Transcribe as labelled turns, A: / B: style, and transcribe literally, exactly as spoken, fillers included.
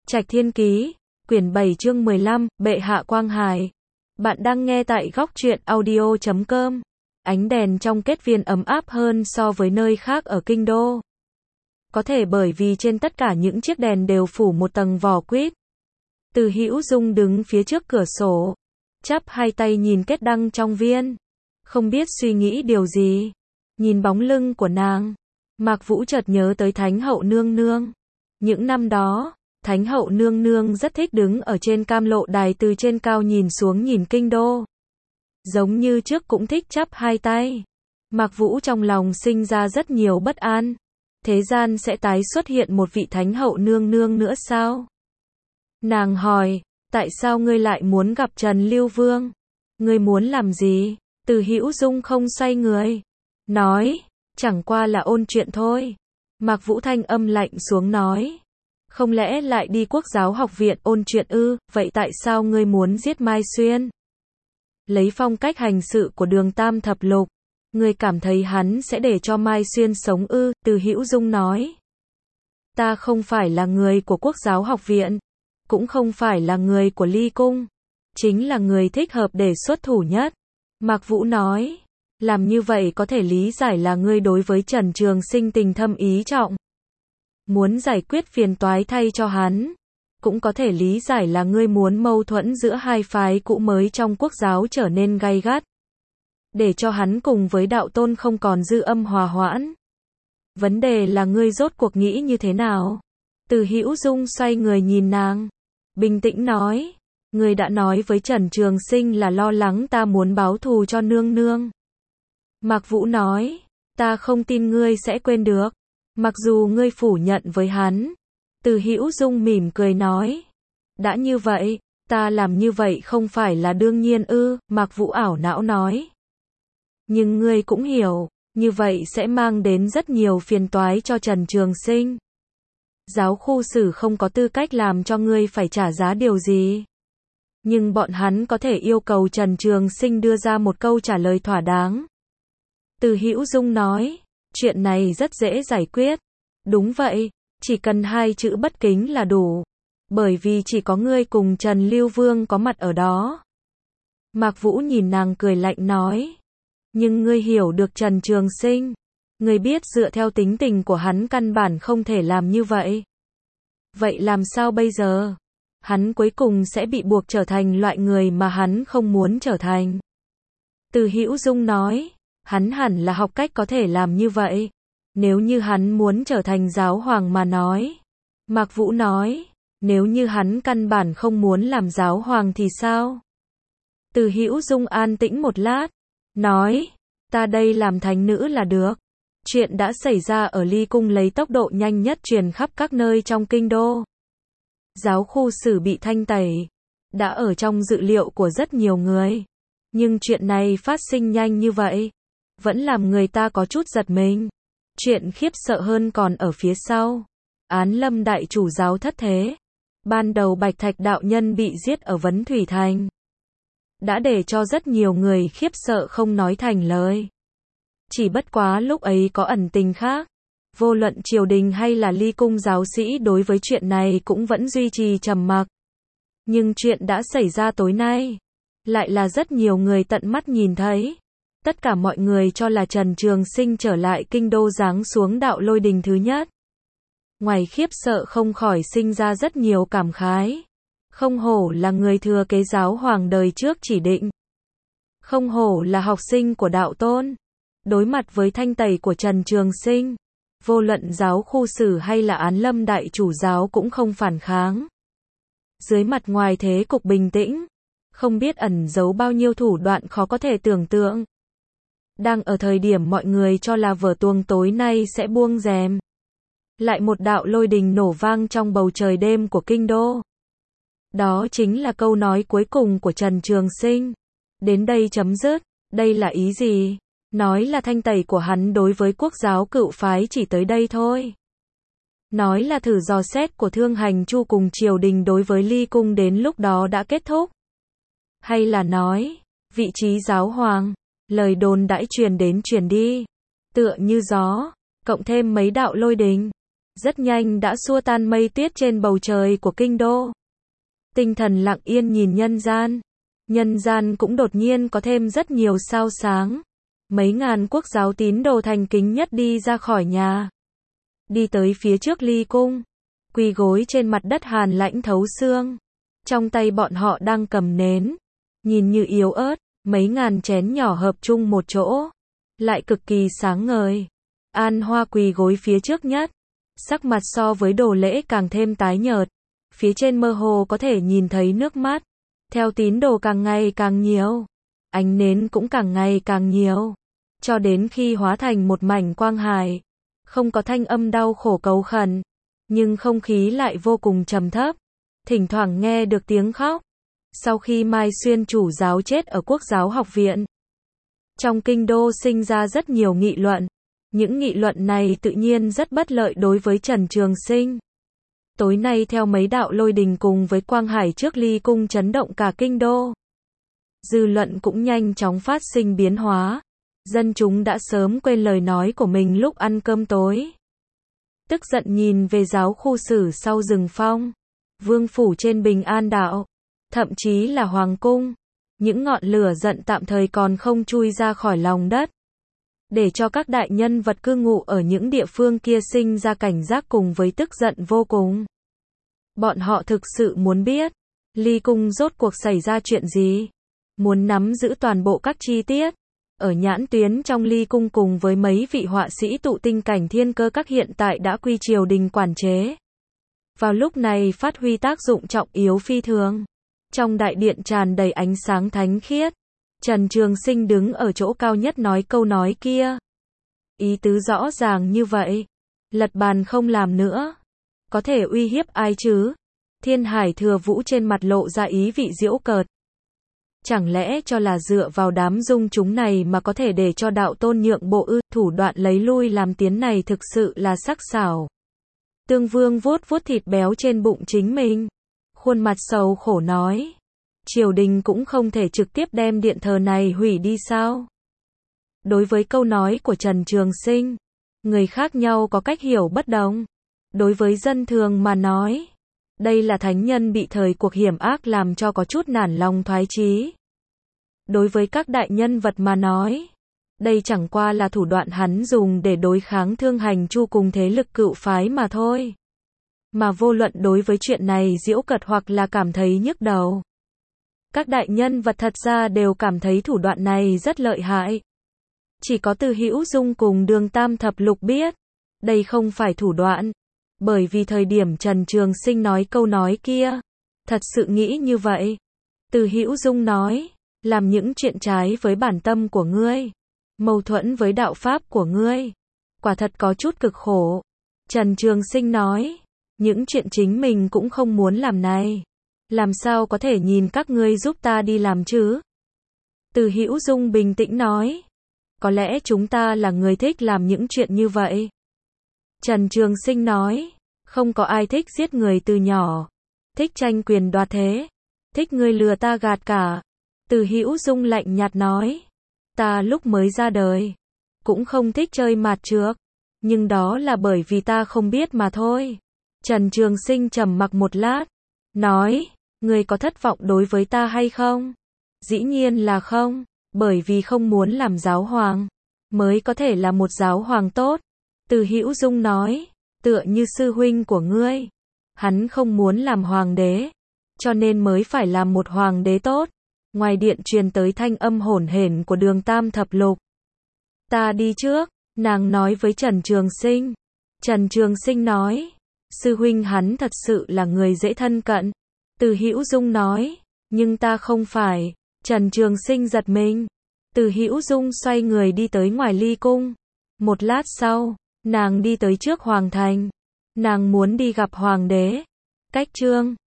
A: Trạch Thiên Ký, quyển bảy chương mười lăm, Bệ hạ Quang Hải. Bạn đang nghe tại góc truyện audio chấm com. Ánh đèn trong kết viên ấm áp hơn so với nơi khác ở kinh đô. Có thể bởi vì trên tất cả những chiếc đèn đều phủ một tầng vỏ quýt. Từ Hữu Dung đứng phía trước cửa sổ, chắp hai tay nhìn kết đăng trong viên, không biết suy nghĩ điều gì. Nhìn bóng lưng của nàng, Mạc Vũ chợt nhớ tới Thánh hậu nương nương. Những năm đó, Thánh hậu nương nương rất thích đứng ở trên cam lộ đài từ trên cao nhìn xuống nhìn kinh đô. Giống như trước cũng thích chắp hai tay. Mạc Vũ trong lòng sinh ra rất nhiều bất an. Thế gian sẽ tái xuất hiện một vị Thánh hậu nương nương nữa sao? Nàng hỏi, tại sao ngươi lại muốn gặp Trần Lưu Vương? Ngươi muốn làm gì? Từ Hữu Dung không xoay người, nói, chẳng qua là ôn chuyện thôi. Mạc Vũ thanh âm lạnh xuống nói, không lẽ lại đi Quốc giáo học viện ôn chuyện ư? Vậy tại sao ngươi muốn giết Mai Xuyên? Lấy phong cách hành sự của Đường Tam Thập Lục, ngươi cảm thấy hắn sẽ để cho Mai Xuyên sống ư? Từ Hữu Dung nói, ta không phải là người của Quốc giáo học viện, cũng không phải là người của Ly Cung, chính là người thích hợp để xuất thủ nhất. Mạc Vũ nói, làm như vậy có thể lý giải là ngươi đối với Trần Trường Sinh tình thâm ý trọng, muốn giải quyết phiền toái thay cho hắn. Cũng có thể lý giải là ngươi muốn mâu thuẫn giữa hai phái cũ mới trong quốc giáo trở nên gay gắt, để cho hắn cùng với đạo tôn không còn dư âm hòa hoãn. Vấn đề là ngươi rốt cuộc nghĩ như thế nào? Từ Hữu Dung xoay người nhìn nàng, bình tĩnh nói, ngươi đã nói với Trần Trường Sinh là lo lắng ta muốn báo thù cho nương nương. Mạc Vũ nói, ta không tin ngươi sẽ quên được, mặc dù ngươi phủ nhận với hắn. Từ Hữu Dung mỉm cười nói, đã như vậy, ta làm như vậy không phải là đương nhiên ư? Mạc Vũ ảo não nói, nhưng ngươi cũng hiểu, như vậy sẽ mang đến rất nhiều phiền toái cho Trần Trường Sinh. Giáo khu sử không có tư cách làm cho ngươi phải trả giá điều gì. Nhưng bọn hắn có thể yêu cầu Trần Trường Sinh đưa ra một câu trả lời thỏa đáng. Từ Hữu Dung nói, chuyện này rất dễ giải quyết. Đúng vậy, chỉ cần hai chữ bất kính là đủ. Bởi vì chỉ có ngươi cùng Trần Lưu Vương có mặt ở đó. Mạc Vũ nhìn nàng cười lạnh nói, nhưng ngươi hiểu được Trần Trường Sinh. Ngươi biết dựa theo tính tình của hắn căn bản không thể làm như vậy. Vậy làm sao bây giờ? Hắn cuối cùng sẽ bị buộc trở thành loại người mà hắn không muốn trở thành. Từ Hữu Dung nói, hắn hẳn là học cách có thể làm như vậy. Nếu như hắn muốn trở thành giáo hoàng mà nói. Mạc Vũ nói, nếu như hắn căn bản không muốn làm giáo hoàng thì sao? Từ Hữu Dung an tĩnh một lát, nói, ta đây làm thánh nữ là được. Chuyện đã xảy ra ở Ly Cung lấy tốc độ nhanh nhất truyền khắp các nơi trong kinh đô. Giáo khu sử bị thanh tẩy, đã ở trong dự liệu của rất nhiều người. Nhưng chuyện này phát sinh nhanh như vậy, vẫn làm người ta có chút giật mình. Chuyện khiếp sợ hơn còn ở phía sau. Án Lâm đại chủ giáo thất thế. Ban đầu Bạch Thạch đạo nhân bị giết ở Vấn Thủy Thành, đã để cho rất nhiều người khiếp sợ không nói thành lời. Chỉ bất quá lúc ấy có ẩn tình khác. Vô luận triều đình hay là Ly Cung giáo sĩ đối với chuyện này cũng vẫn duy trì trầm mặc. Nhưng chuyện đã xảy ra tối nay, lại là rất nhiều người tận mắt nhìn thấy. Tất cả mọi người cho là Trần Trường Sinh trở lại kinh đô giáng xuống đạo lôi đình thứ nhất. Ngoài khiếp sợ không khỏi sinh ra rất nhiều cảm khái. Không hổ là người thừa kế giáo hoàng đời trước chỉ định. Không hổ là học sinh của đạo tôn. Đối mặt với thanh tẩy của Trần Trường Sinh, vô luận giáo khu sử hay là Án Lâm đại chủ giáo cũng không phản kháng. Dưới mặt ngoài thế cục bình tĩnh, không biết ẩn giấu bao nhiêu thủ đoạn khó có thể tưởng tượng. Đang ở thời điểm mọi người cho là vở tuồng tối nay sẽ buông rèm, lại một đạo lôi đình nổ vang trong bầu trời đêm của kinh đô. Đó chính là câu nói cuối cùng của Trần Trường Sinh. Đến đây chấm dứt. Đây là ý gì? Nói là thanh tẩy của hắn đối với quốc giáo cựu phái chỉ tới đây thôi. Nói là thử dò xét của Thương Hành Chu cùng triều đình đối với Ly Cung đến lúc đó đã kết thúc. Hay là nói, vị trí giáo hoàng, lời đồn đãi truyền đến truyền đi, tựa như gió, cộng thêm mấy đạo lôi đình, rất nhanh đã xua tan mây tuyết trên bầu trời của kinh đô. Tinh thần lặng yên nhìn nhân gian. Nhân gian cũng đột nhiên có thêm rất nhiều sao sáng. Mấy ngàn quốc giáo tín đồ thành kính nhất đi ra khỏi nhà. Đi tới phía trước ly cung. Quỳ gối trên mặt đất hàn lãnh thấu xương. Trong tay bọn họ đang cầm nến. Nhìn như yếu ớt, mấy ngàn chén nhỏ hợp chung một chỗ. Lại cực kỳ sáng ngời. An Hoa quỳ gối phía trước nhất. Sắc mặt so với đồ lễ càng thêm tái nhợt. Phía trên mơ hồ có thể nhìn thấy nước mắt. Theo tín đồ càng ngày càng nhiều. Ánh nến cũng càng ngày càng nhiều. Cho đến khi hóa thành một mảnh quang hải. Không có thanh âm đau khổ cầu khẩn. Nhưng không khí lại vô cùng trầm thấp. Thỉnh thoảng nghe được tiếng khóc. Sau khi Mai Xuyên chủ giáo chết ở Quốc giáo học viện. Trong kinh đô sinh ra rất nhiều nghị luận. Những nghị luận này tự nhiên rất bất lợi đối với Trần Trường Sinh. Tối nay theo mấy đạo lôi đình cùng với quang hải trước ly cung chấn động cả kinh đô. Dư luận cũng nhanh chóng phát sinh biến hóa. Dân chúng đã sớm quên lời nói của mình lúc ăn cơm tối. Tức giận nhìn về giáo khu sử sau rừng phong. Vương phủ trên Bình An Đạo. Thậm chí là Hoàng cung. Những ngọn lửa giận tạm thời còn không chui ra khỏi lòng đất. Để cho các đại nhân vật cư ngụ ở những địa phương kia sinh ra cảnh giác cùng với tức giận vô cùng. Bọn họ thực sự muốn biết, ly cung rốt cuộc xảy ra chuyện gì. Muốn nắm giữ toàn bộ các chi tiết. Ở nhãn tuyến trong ly cung cùng với mấy vị họa sĩ tụ tinh cảnh thiên cơ các hiện tại đã quy triều đình quản chế. Vào lúc này phát huy tác dụng trọng yếu phi thường. Trong đại điện tràn đầy ánh sáng thánh khiết. Trần Trường Sinh đứng ở chỗ cao nhất nói câu nói kia. Ý tứ rõ ràng như vậy. Lật bàn không làm nữa. Có thể uy hiếp ai chứ? Thiên Hải Thừa Vũ trên mặt lộ ra ý vị giễu cợt. Chẳng lẽ cho là dựa vào đám dung chúng này mà có thể để cho đạo tôn nhượng bộ ư? Thủ đoạn lấy lui làm tiến này thực sự là sắc sảo. Tương Vương vuốt vuốt thịt béo trên bụng chính mình. Khuôn mặt sầu khổ nói. Triều đình cũng không thể trực tiếp đem điện thờ này hủy đi sao? Đối với câu nói của Trần Trường Sinh, người khác nhau có cách hiểu bất đồng. Đối với dân thường mà nói, đây là thánh nhân bị thời cuộc hiểm ác làm cho có chút nản lòng thoái chí. Đối với các đại nhân vật mà nói, đây chẳng qua là thủ đoạn hắn dùng để đối kháng Thương Hành Chu cùng thế lực cựu phái mà thôi. Mà vô luận đối với chuyện này giễu cợt hoặc là cảm thấy nhức đầu. Các đại nhân vật thật ra đều cảm thấy thủ đoạn này rất lợi hại. Chỉ có Từ Hữu Dung cùng Đường Tam Thập Lục biết, đây không phải thủ đoạn. Bởi vì thời điểm Trần Trường Sinh nói câu nói kia, thật sự nghĩ như vậy. Từ Hữu Dung nói, làm những chuyện trái với bản tâm của ngươi, mâu thuẫn với đạo pháp của ngươi, quả thật có chút cực khổ. Trần Trường Sinh nói, những chuyện chính mình cũng không muốn làm này, làm sao có thể nhìn các ngươi giúp ta đi làm chứ? Từ Hữu Dung bình tĩnh nói, có lẽ chúng ta là người thích làm những chuyện như vậy. Trần Trường Sinh nói, không có ai thích giết người từ nhỏ, thích tranh quyền đoạt thế, thích người lừa ta gạt cả. Từ Hữu Dung lạnh nhạt nói, ta lúc mới ra đời, cũng không thích chơi mạt trược, nhưng đó là bởi vì ta không biết mà thôi. Trần Trường Sinh trầm mặc một lát, nói, ngươi có thất vọng đối với ta hay không? Dĩ nhiên là không, bởi vì không muốn làm giáo hoàng, mới có thể là một giáo hoàng tốt. Từ Hữu Dung nói, tựa như sư huynh của ngươi, hắn không muốn làm hoàng đế, cho nên mới phải làm một hoàng đế tốt. Ngoài điện truyền tới thanh âm hỗn hển của Đường Tam Thập Lục. Ta đi trước, nàng nói với Trần Trường Sinh. Trần Trường Sinh nói, sư huynh hắn thật sự là người dễ thân cận. Từ Hữu Dung nói, nhưng ta không phải. Trần Trường Sinh giật mình. Từ Hữu Dung xoay người đi tới ngoài ly cung. Một lát sau, nàng đi tới trước hoàng thành. Nàng muốn đi gặp hoàng đế. Cách chương